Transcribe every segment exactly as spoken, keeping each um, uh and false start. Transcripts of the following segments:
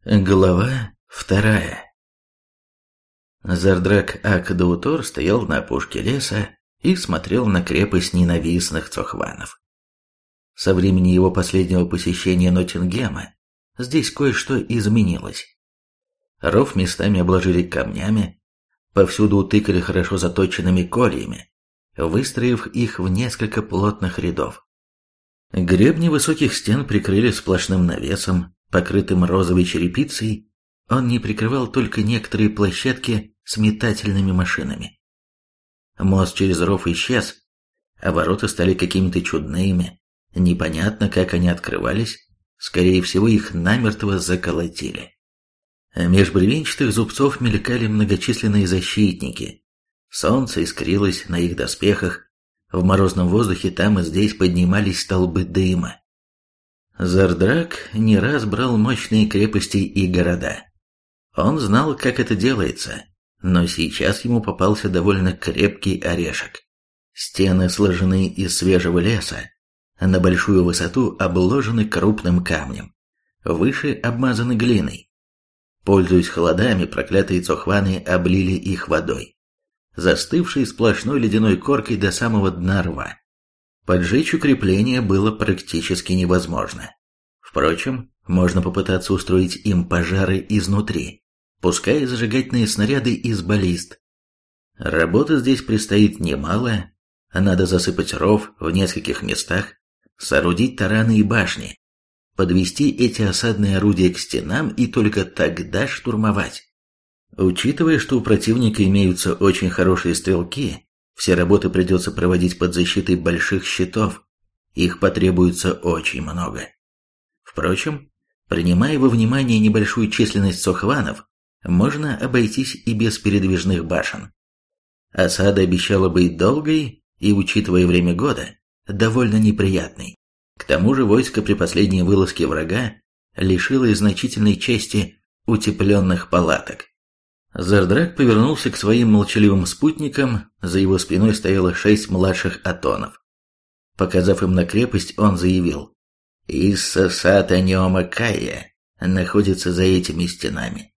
Глава вторая. Зардрак Ак-Даутор стоял на опушке леса и смотрел на крепость ненавистных цохванов. Со времени его последнего посещения Ноттингема здесь кое-что изменилось. Ров местами обложили камнями, повсюду утыкали хорошо заточенными кольями, выстроив их в несколько плотных рядов. Гребни высоких стен прикрыли сплошным навесом, покрытым розовой черепицей. Он не прикрывал только некоторые площадки с метательными машинами. Мост через ров исчез, а ворота стали какими-то чудными, непонятно, как они открывались, скорее всего, их намертво заколотили. Меж бревенчатых зубцов мелькали многочисленные защитники. Солнце искрилось на их доспехах, в морозном воздухе там и здесь поднимались столбы дыма. Зардрак не раз брал мощные крепости и города. Он знал, как это делается, но сейчас ему попался довольно крепкий орешек. Стены сложены из свежего леса, на большую высоту обложены крупным камнем, выше обмазаны глиной. Пользуясь холодами, проклятые цохваны облили их водой, застывшей сплошной ледяной коркой до самого дна рва. Поджечь укрепление было практически невозможно. Впрочем, можно попытаться устроить им пожары изнутри, пуская зажигательные снаряды из баллист. Работы здесь предстоит немало, надо засыпать ров в нескольких местах, соорудить тараны и башни, подвести эти осадные орудия к стенам и только тогда штурмовать. Учитывая, что у противника имеются очень хорошие стрелки, все работы придется проводить под защитой больших щитов, их потребуется очень много. Впрочем, принимая во внимание небольшую численность цохванов, можно обойтись и без передвижных башен. Осада обещала быть долгой и, учитывая время года, довольно неприятной. К тому же войско при последней вылазке врага лишилось значительной части утепленных палаток. Зардрак повернулся к своим молчаливым спутникам, за его спиной стояло шесть младших атонов. Показав им на крепость, он заявил: «Исса Сатанёма Кая находится за этими стенами.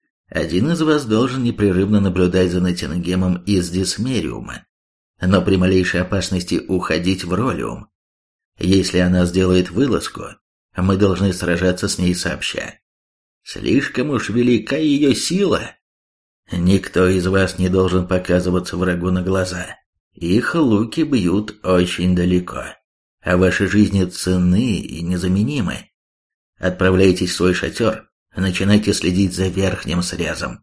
Один из вас должен непрерывно наблюдать за Ноттингемом из Дисмериума, но при малейшей опасности уходить в Ролиум. Если она сделает вылазку, мы должны сражаться с ней сообща. Слишком уж велика ее сила. Никто из вас не должен показываться врагу на глаза. Их луки бьют очень далеко, а ваши жизни ценны и незаменимы. Отправляйтесь в свой шатер, начинайте следить за верхним срезом».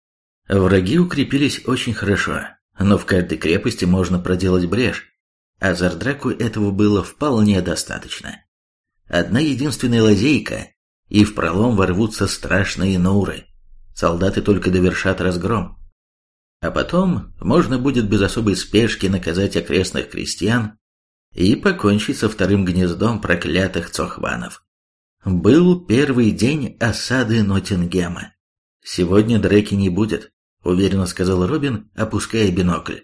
Враги укрепились очень хорошо, но в каждой крепости можно проделать брешь, а Зардраку этого было вполне достаточно. Одна единственная лазейка, и в пролом ворвутся страшные науры. Солдаты только довершат разгром. А потом можно будет без особой спешки наказать окрестных крестьян и покончить со вторым гнездом проклятых цохванов. Был первый день осады Ноттингема. «Сегодня драки не будет», — уверенно сказал Робин, опуская бинокль.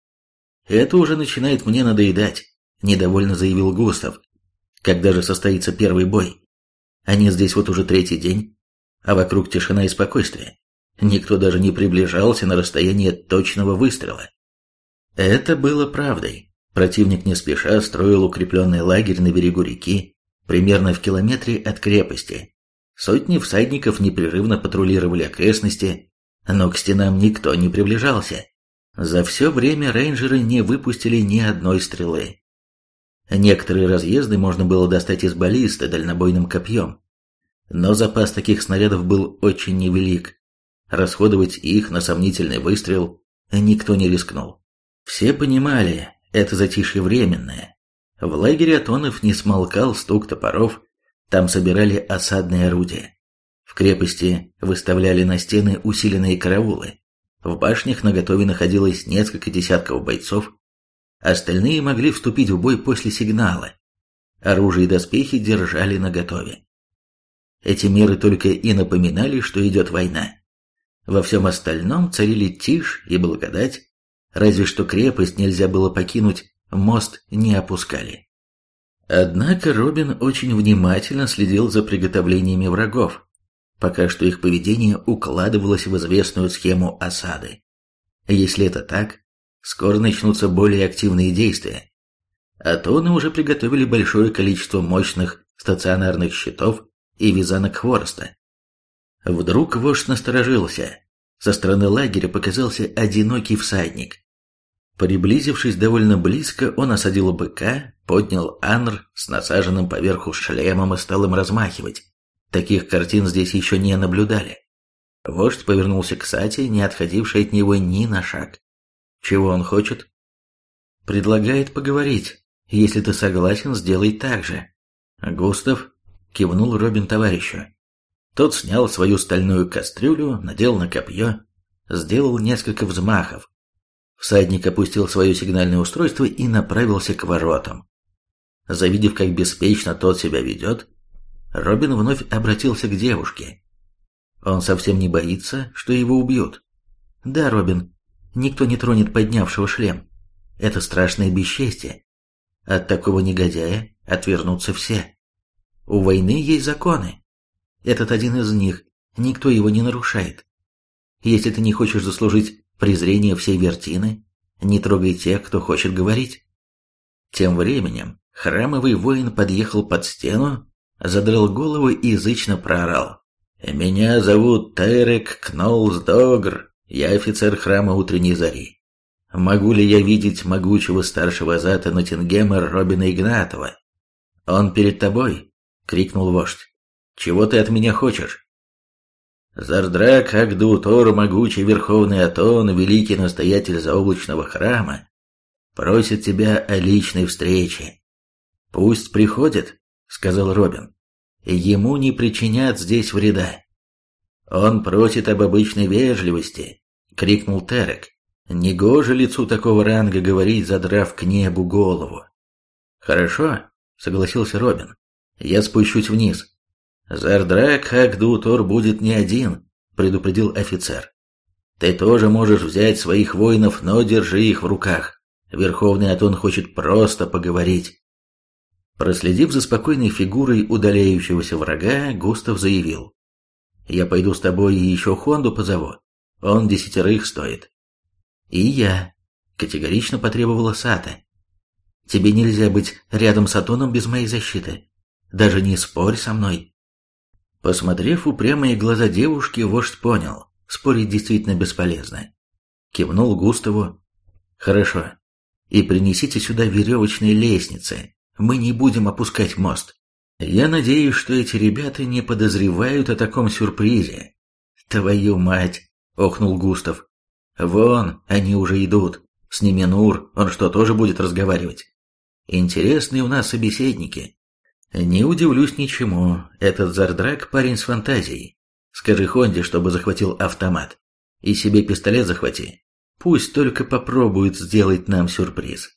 «Это уже начинает мне надоедать», — недовольно заявил Густав. «Когда же состоится первый бой? Они здесь вот уже третий день, а вокруг тишина и спокойствие. Никто даже не приближался на расстояние точного выстрела». Это было правдой. Противник не спеша строил укрепленный лагерь на берегу реки, примерно в километре от крепости. Сотни всадников непрерывно патрулировали окрестности, но к стенам никто не приближался. За все время рейнджеры не выпустили ни одной стрелы. Некоторые разъезды можно было достать из баллисты дальнобойным копьем, но запас таких снарядов был очень невелик. Расходовать их на сомнительный выстрел никто не рискнул. Все понимали, это затишье временное. В лагере атонов не смолкал стук топоров, там собирали осадные орудия. В крепости выставляли на стены усиленные караулы. В башнях наготове находилось несколько десятков бойцов. Остальные могли вступить в бой после сигнала. Оружие и доспехи держали наготове. Эти меры только и напоминали, что идет война. Во всем остальном царили тишь и благодать, разве что крепость нельзя было покинуть, мост не опускали. Однако Робин очень внимательно следил за приготовлениями врагов. Пока что их поведение укладывалось в известную схему осады. Если это так, скоро начнутся более активные действия. Атоны уже приготовили большое количество мощных стационарных щитов и вязанок хвороста. Вдруг вождь насторожился. Со стороны лагеря показался одинокий всадник. Приблизившись довольно близко, он осадил быка, поднял анр с насаженным поверху шлемом и стал им размахивать. Таких картин здесь еще не наблюдали. Вождь повернулся к Сате, не отходившей от него ни на шаг. Чего он хочет? Предлагает поговорить. Если ты согласен, сделай так же. Густав кивнул Робин товарищу. Тот снял свою стальную кастрюлю, надел на копье, сделал несколько взмахов. Всадник опустил свое сигнальное устройство и направился к воротам. Завидев, как беспечно тот себя ведет, Робин вновь обратился к девушке. Он совсем не боится, что его убьют. Да, Робин, никто не тронет поднявшего шлем. Это страшное бесчестие. От такого негодяя отвернутся все. У войны есть законы. Этот один из них, никто его не нарушает. Если ты не хочешь заслужить презрение всей Вертины, не трогай тех, кто хочет говорить. Тем временем храмовый воин подъехал под стену, задрал голову и язычно проорал. «Меня зовут Терек Кнолсдогр, я офицер храма Утренней Зари. Могу ли я видеть могучего старшего зата Ноттингема Робина Игнатова?» «Он перед тобой!» — крикнул вождь. «Чего ты от меня хочешь?» «Зардрак Агдуутор, могучий верховный Атон, великий настоятель заоблачного храма, просит тебя о личной встрече». «Пусть приходит», — сказал Робин. «Ему не причинят здесь вреда». «Он просит об обычной вежливости», — крикнул Терек. «Негоже лицу такого ранга говорить, задрав к небу голову». «Хорошо», — согласился Робин. «Я спущусь вниз». «Зардрак Агдуутор будет не один», — предупредил офицер. «Ты тоже можешь взять своих воинов, но держи их в руках. Верховный Атон хочет просто поговорить». Проследив за спокойной фигурой удаляющегося врага, Густав заявил. «Я пойду с тобой и еще Хонду позову. Он десятерых стоит». «И я», — категорично потребовала Сата. «Тебе нельзя быть рядом с Атоном без моей защиты. Даже не спорь со мной». Посмотрев в упрямые глаза девушки, вождь понял, спорить действительно бесполезно. Кивнул Густаву. «Хорошо. И принесите сюда веревочные лестницы. Мы не будем опускать мост. Я надеюсь, что эти ребята не подозревают о таком сюрпризе». «Твою мать!» — охнул Густав. «Вон, они уже идут. С ними Нур, он что, тоже будет разговаривать? Интересные у нас собеседники». «Не удивлюсь ничему, этот Зардрак парень с фантазией. Скажи Хонде, чтобы захватил автомат. И себе пистолет захвати. Пусть только попробует сделать нам сюрприз».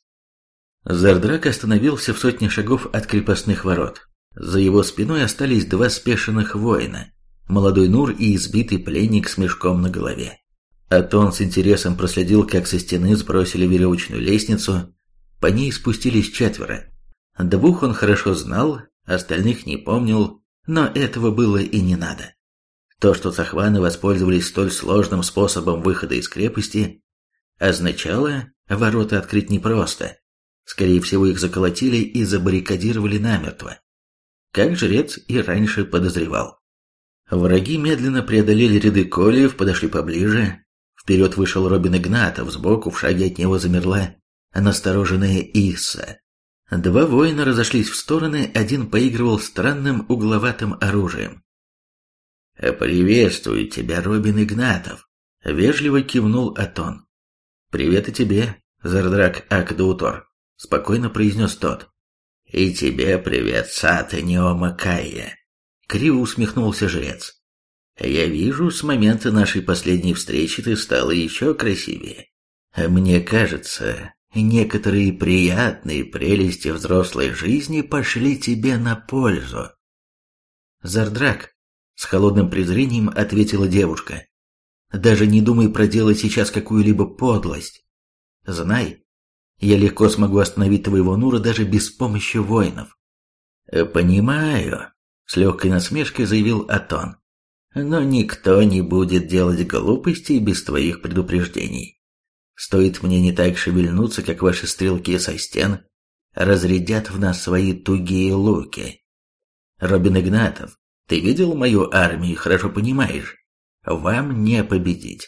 Зардрак остановился в сотне шагов от крепостных ворот. За его спиной остались два спешенных воина, молодой Нур и избитый пленник с мешком на голове. Атон с интересом проследил, как со стены сбросили веревочную лестницу, по ней спустились четверо. Двух он хорошо знал, остальных не помнил, но этого было и не надо. То, что цахваны воспользовались столь сложным способом выхода из крепости, означало, ворота открыть непросто. Скорее всего, их заколотили и забаррикадировали намертво. Как жрец и раньше подозревал. Враги медленно преодолели ряды колиев, подошли поближе. Вперед вышел Робин Игнатов, сбоку в шаге от него замерла настороженная Исса. Два воина разошлись в стороны, один поигрывал странным угловатым оружием. «Приветствую тебя, Робин Игнатов», — вежливо кивнул Атон. «Привет и тебе, Зардрак Агдуутор», — спокойно произнес тот. «И тебе привет, Сата Неома Кайя», — криво усмехнулся жрец. «Я вижу, с момента нашей последней встречи ты стала еще красивее. Мне кажется, некоторые приятные прелести взрослой жизни пошли тебе на пользу». «Зардрак», — с холодным презрением ответила девушка, — «даже не думай проделать сейчас какую-либо подлость. Знай, я легко смогу остановить твоего Нура даже без помощи воинов». «Понимаю», — с легкой насмешкой заявил Атон. Но никто не будет делать глупостей без твоих предупреждений. Стоит мне не так шевельнуться, как ваши стрелки со стен разрядят в нас свои тугие луки. Робин Игнатов, ты видел мою армию и хорошо понимаешь, вам не победить.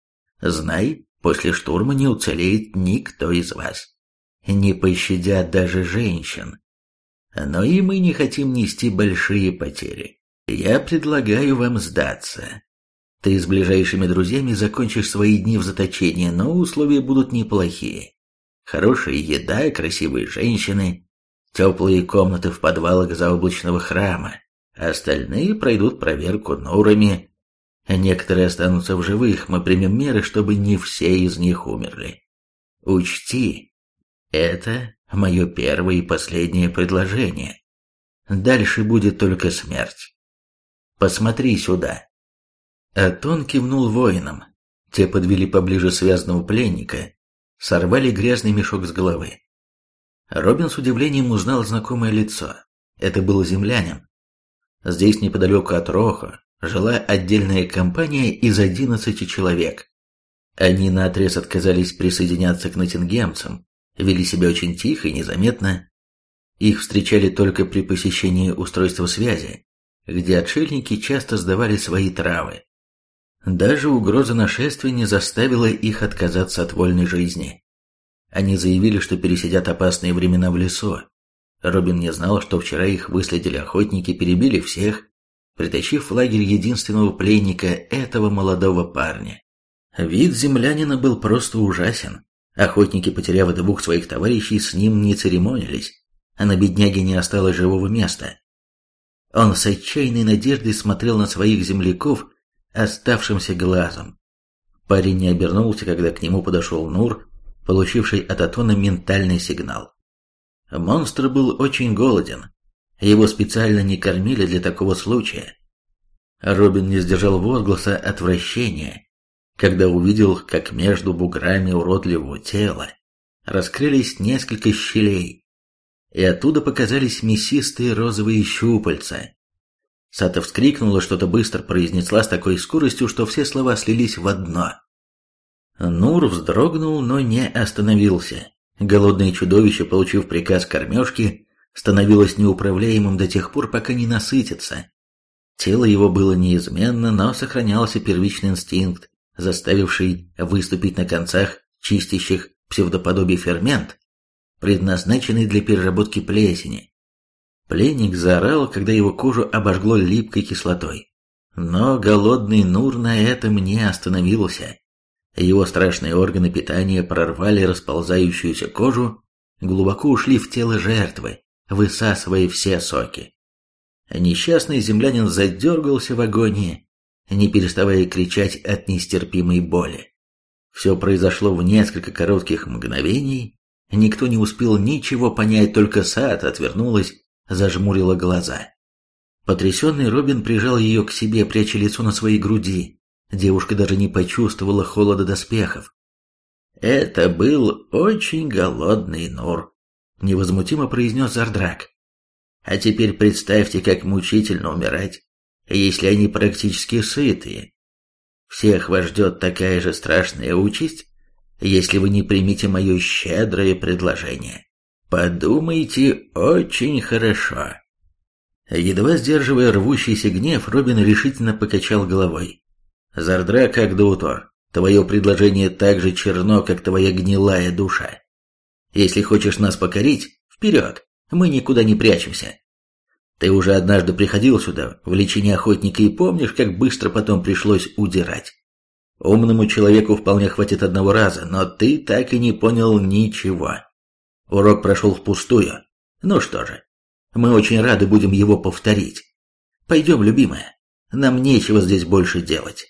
Знай, после штурма не уцелеет никто из вас. Не пощадят даже женщин. Но и мы не хотим нести большие потери. Я предлагаю вам сдаться. Ты с ближайшими друзьями закончишь свои дни в заточении, но условия будут неплохие. Хорошая еда, красивые женщины, теплые комнаты в подвалах заоблачного храма. Остальные пройдут проверку нурами. Некоторые останутся в живых, мы примем меры, чтобы не все из них умерли. Учти, это мое первое и последнее предложение. Дальше будет только смерть. Посмотри сюда. Атон кивнул воинам. Те подвели поближе связанного пленника, сорвали грязный мешок с головы. Робин с удивлением узнал знакомое лицо. Это был землянин. Здесь, неподалеку от Рохо, жила отдельная компания из одиннадцати человек. Они наотрез отказались присоединяться к ноттингемцам, вели себя очень тихо и незаметно. Их встречали только при посещении устройства связи, где отшельники часто сдавали свои травы. Даже угроза нашествия не заставила их отказаться от вольной жизни. Они заявили, что пересидят опасные времена в лесу. Робин не знал, что вчера их выследили охотники, перебили всех, притащив в лагерь единственного пленника, этого молодого парня. Вид землянина был просто ужасен. Охотники, потеряв двух своих товарищей, с ним не церемонились, а на бедняге не осталось живого места. Он с отчаянной надеждой смотрел на своих земляков оставшимся глазом. Парень не обернулся, когда к нему подошел Нур, получивший от Атона ментальный сигнал. Монстр был очень голоден. Его специально не кормили для такого случая. Робин не сдержал возгласа отвращения, когда увидел, как между буграми уродливого тела раскрылись несколько щелей, и оттуда показались мясистые розовые щупальца. Сата вскрикнула, что-то быстро произнесла с такой скоростью, что все слова слились в одно. Нур вздрогнул, но не остановился. Голодное чудовище, получив приказ кормежки, становилось неуправляемым до тех пор, пока не насытится. Тело его было неизменно, но сохранялся первичный инстинкт, заставивший выступить на концах чистящих псевдоподобий фермент, предназначенный для переработки плесени. Пленник заорал, когда его кожу обожгло липкой кислотой. Но голодный Нур на этом не остановился. Его страшные органы питания прорвали расползающуюся кожу, глубоко ушли в тело жертвы, высасывая все соки. Несчастный землянин задергался в агонии, не переставая кричать от нестерпимой боли. Все произошло в несколько коротких мгновений, никто не успел ничего понять, только Саат отвернулась, зажмурила глаза. Потрясенный Робин прижал ее к себе, пряча лицо на своей груди. Девушка даже не почувствовала холода доспехов. «Это был очень голодный Нур», — невозмутимо произнес Зардрак. «А теперь представьте, как мучительно умирать, если они практически сытые. Всех вас ждет такая же страшная участь, если вы не примете мое щедрое предложение. Подумайте очень хорошо». Едва сдерживая рвущийся гнев, Робин решительно покачал головой. «Зардрак Агдоутор, твое предложение так же черно, как твоя гнилая душа. Если хочешь нас покорить, вперед, мы никуда не прячемся. Ты уже однажды приходил сюда в личине охотника и помнишь, как быстро потом пришлось удирать. Умному человеку вполне хватит одного раза, но ты так и не понял ничего. Урок прошел впустую. Ну что же, мы очень рады будем его повторить. Пойдем, любимая, нам нечего здесь больше делать».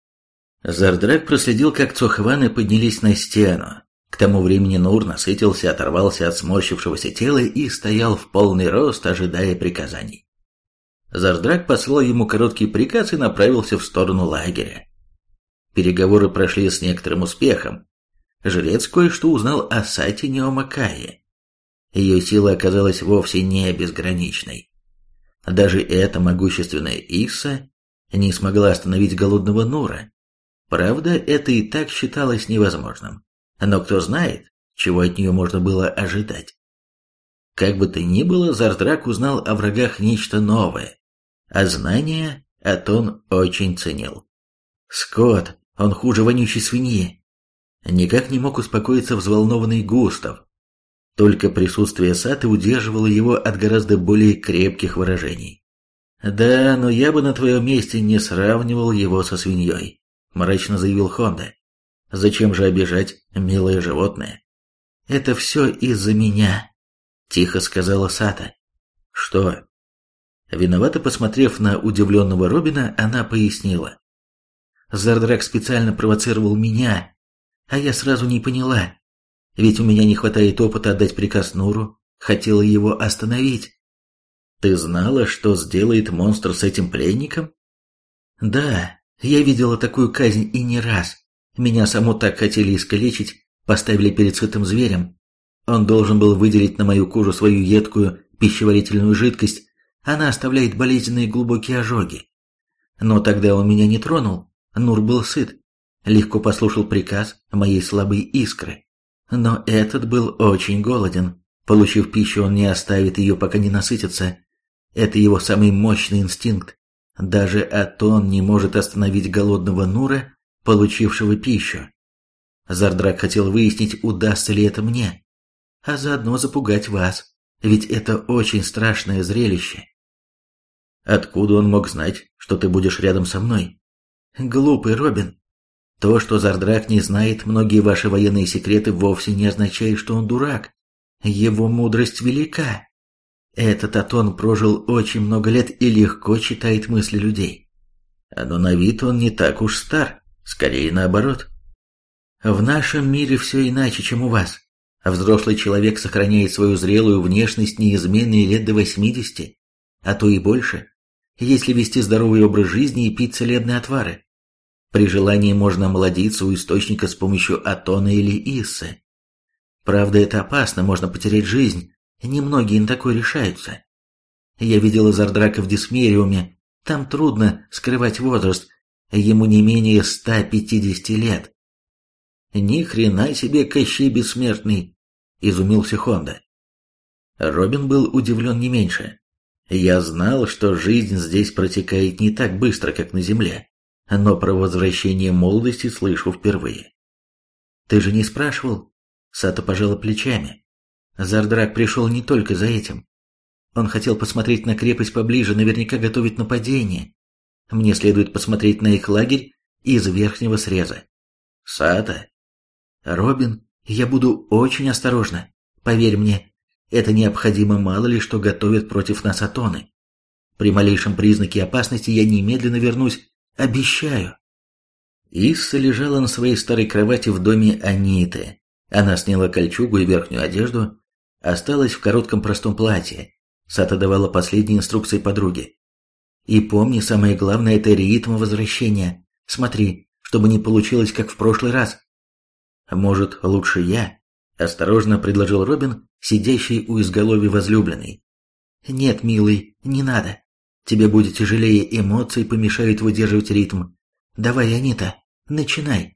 Зардрак проследил, как цохваны поднялись на стену. К тому времени Нур насытился, оторвался от сморщившегося тела и стоял в полный рост, ожидая приказаний. Зардрак послал ему короткий приказ и направился в сторону лагеря. Переговоры прошли с некоторым успехом. Жрец кое-что узнал о Сате Неомакае. Ее сила оказалась вовсе не безграничной. Даже эта могущественная Исса не смогла остановить голодного Нура. Правда, это и так считалось невозможным. Но кто знает, чего от нее можно было ожидать. Как бы то ни было, Зардрак узнал о врагах нечто новое, а знания Атон очень ценил. Скот, он хуже вонючей свиньи. Никак не мог успокоиться взволнованный Густав. Только присутствие Саты удерживало его от гораздо более крепких выражений. «Да, но я бы на твоем месте не сравнивал его со свиньей», – мрачно заявил Хонда. «Зачем же обижать милое животное?» «Это все из-за меня», – тихо сказала Сата. «Что?» Виновато посмотрев на удивленного Робина, она пояснила. «Зардрак специально провоцировал меня, а я сразу не поняла. Ведь у меня не хватает опыта отдать приказ Нуру, хотела его остановить». «Ты знала, что сделает монстр с этим пленником?» «Да, я видела такую казнь и не раз. Меня саму так хотели искалечить, поставили перед сытым зверем. Он должен был выделить на мою кожу свою едкую пищеварительную жидкость, она оставляет болезненные глубокие ожоги. Но тогда он меня не тронул, Нур был сыт, легко послушал приказ моей слабой искры. Но этот был очень голоден. Получив пищу, он не оставит ее, пока не насытится. Это его самый мощный инстинкт. Даже Атон не может остановить голодного Нура, получившего пищу. Зардрак хотел выяснить, удастся ли это мне, а заодно запугать вас, ведь это очень страшное зрелище. Откуда он мог знать, что ты будешь рядом со мной? Глупый Робин. То, что Зардрак не знает многие ваши военные секреты, вовсе не означает, что он дурак. Его мудрость велика. Этот Атон прожил очень много лет и легко читает мысли людей. Но на вид он не так уж стар, скорее наоборот. В нашем мире все иначе, чем у вас. Взрослый человек сохраняет свою зрелую внешность неизменной лет до восьмидесяти, а то и больше, если вести здоровый образ жизни и пить целебные отвары. При желании можно омолодиться у источника с помощью Атона или Иссы. Правда, это опасно, можно потерять жизнь, немногие на такое решаются. Я видела Зардрака в Дисмериуме, там трудно скрывать возраст, ему не менее ста пятидесяти лет. Ни хрена себе Кощей Бессмертный, изумился Хонда. Робин был удивлен не меньше. Я знал, что жизнь здесь протекает не так быстро, как на земле, но про возвращение молодости слышу впервые. Ты же не спрашивал? Сата пожала плечами. Зардрак пришел не только за этим. Он хотел посмотреть на крепость поближе, наверняка готовить нападение. Мне следует посмотреть на их лагерь из верхнего среза. Сата? Робин, я буду очень осторожна. Поверь мне, это необходимо, мало ли что готовят против нас Атоны. При малейшем признаке опасности я немедленно вернусь, обещаю. Исса лежала на своей старой кровати в доме Аниты. Она сняла кольчугу и верхнюю одежду, осталась в коротком простом платье. Сата давала последние инструкции подруге. И помни, самое главное – это ритм возвращения. Смотри, чтобы не получилось, как в прошлый раз. Может, лучше я? Осторожно предложил Робин, сидящий у изголовья возлюбленной. Нет, милый, не надо. Тебе будет тяжелее, эмоции помешают выдерживать ритм. Давай, Анита, начинай.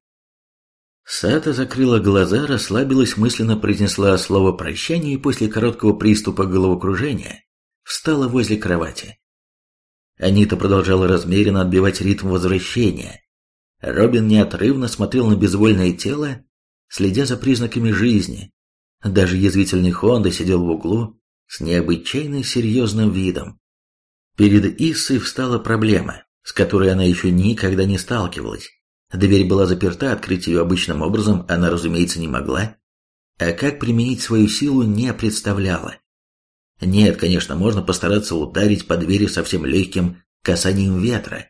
Сата закрыла глаза, расслабилась, мысленно произнесла слово прощания и после короткого приступа головокружения встала возле кровати. Анита продолжала размеренно отбивать ритм возвращения. Робин неотрывно смотрел на безвольное тело, следя за признаками жизни. Даже язвительный Хонда сидел в углу с необычайно серьезным видом. Перед Иссой встала проблема, с которой она еще никогда не сталкивалась. Дверь была заперта, открыть ее обычным образом она, разумеется, не могла, а как применить свою силу не представляла. Нет, конечно, можно постараться ударить по двери совсем легким касанием ветра,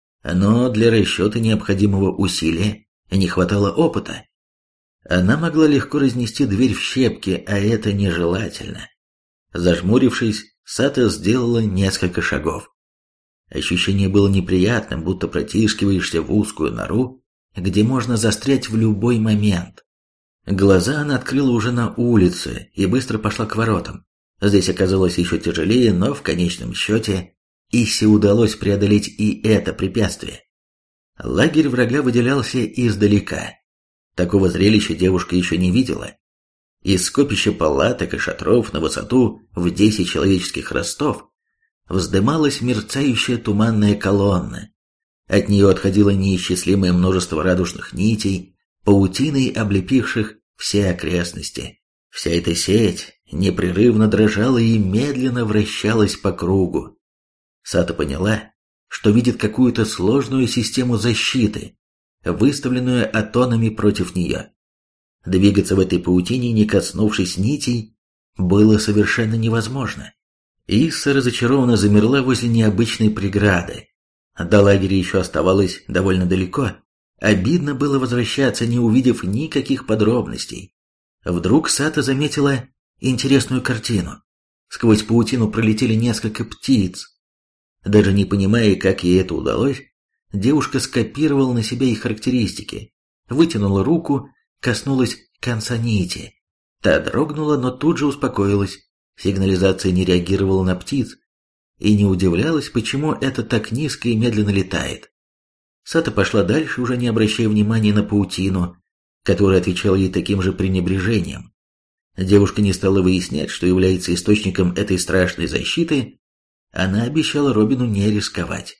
но для расчета необходимого усилия не хватало опыта. Она могла легко разнести дверь в щепки, а это нежелательно. Зажмурившись, Сата сделала несколько шагов. Ощущение было неприятным, будто протискиваешься в узкую нору, где можно застрять в любой момент. Глаза она открыла уже на улице и быстро пошла к воротам. Здесь оказалось еще тяжелее, но в конечном счете Иссе удалось преодолеть и это препятствие. Лагерь врага выделялся издалека. Такого зрелища девушка еще не видела. Из скопища палаток и шатров на высоту в десять человеческих ростов вздымалась мерцающая туманная колонна. От нее отходило неисчислимое множество радужных нитей, паутиной облепивших все окрестности. Вся эта сеть непрерывно дрожала и медленно вращалась по кругу. Сато поняла, что видит какую-то сложную систему защиты, выставленную атонами против нее. Двигаться в этой паутине, не коснувшись нитей, было совершенно невозможно. Исса разочарованно замерла возле необычной преграды. До лагеря еще оставалось довольно далеко. Обидно было возвращаться, не увидев никаких подробностей. Вдруг Сато заметила интересную картину. Сквозь паутину пролетели несколько птиц. Даже не понимая, как ей это удалось, девушка скопировала на себя их характеристики, вытянула руку, коснулась конца нити. Та дрогнула, но тут же успокоилась. Сигнализация не реагировала на птиц и не удивлялась, почему это так низко и медленно летает. Сато пошла дальше, уже не обращая внимания на паутину, которая отвечала ей таким же пренебрежением. Девушка не стала выяснять, что является источником этой страшной защиты. Она обещала Робину не рисковать.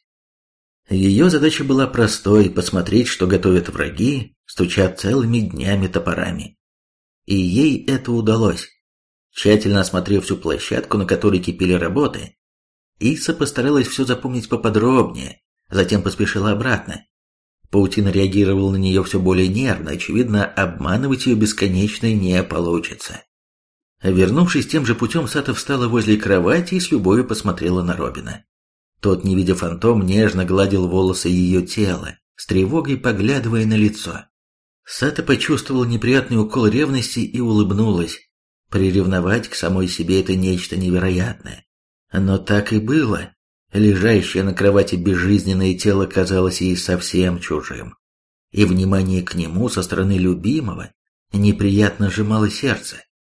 Ее задача была простой – посмотреть, что готовят враги, стуча целыми днями топорами. И ей это удалось. Тщательно осмотрев всю площадку, на которой кипели работы, Исса постаралась все запомнить поподробнее, затем поспешила обратно. Паутина реагировала на нее все более нервно, очевидно, обманывать ее бесконечно не получится. Вернувшись тем же путем, Сато встала возле кровати и с любовью посмотрела на Робина. Тот, не видя фантом, нежно гладил волосы ее тела, с тревогой поглядывая на лицо. Сато почувствовала неприятный укол ревности и улыбнулась. Приревновать к самой себе – это нечто невероятное. Но так и было. Лежащее на кровати безжизненное тело казалось ей совсем чужим. И внимание к нему со стороны любимого неприятно сжимало сердце.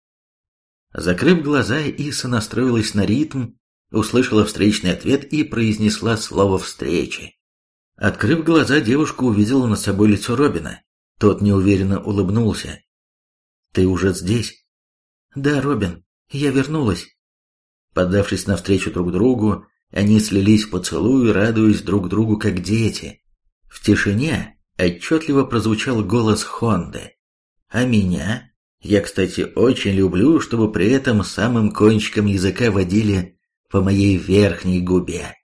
Закрыв глаза, Исса настроилась на ритм, услышала встречный ответ и произнесла слово «встречи». Открыв глаза, девушка увидела над собой лицо Робина. Тот неуверенно улыбнулся. «Ты уже здесь?» «Да, Робин, я вернулась». Поддавшись навстречу друг другу, они слились в поцелуи, радуясь друг другу как дети. В тишине отчетливо прозвучал голос Хонды. «А меня? Я, кстати, очень люблю, чтобы при этом самым кончиком языка водили по моей верхней губе».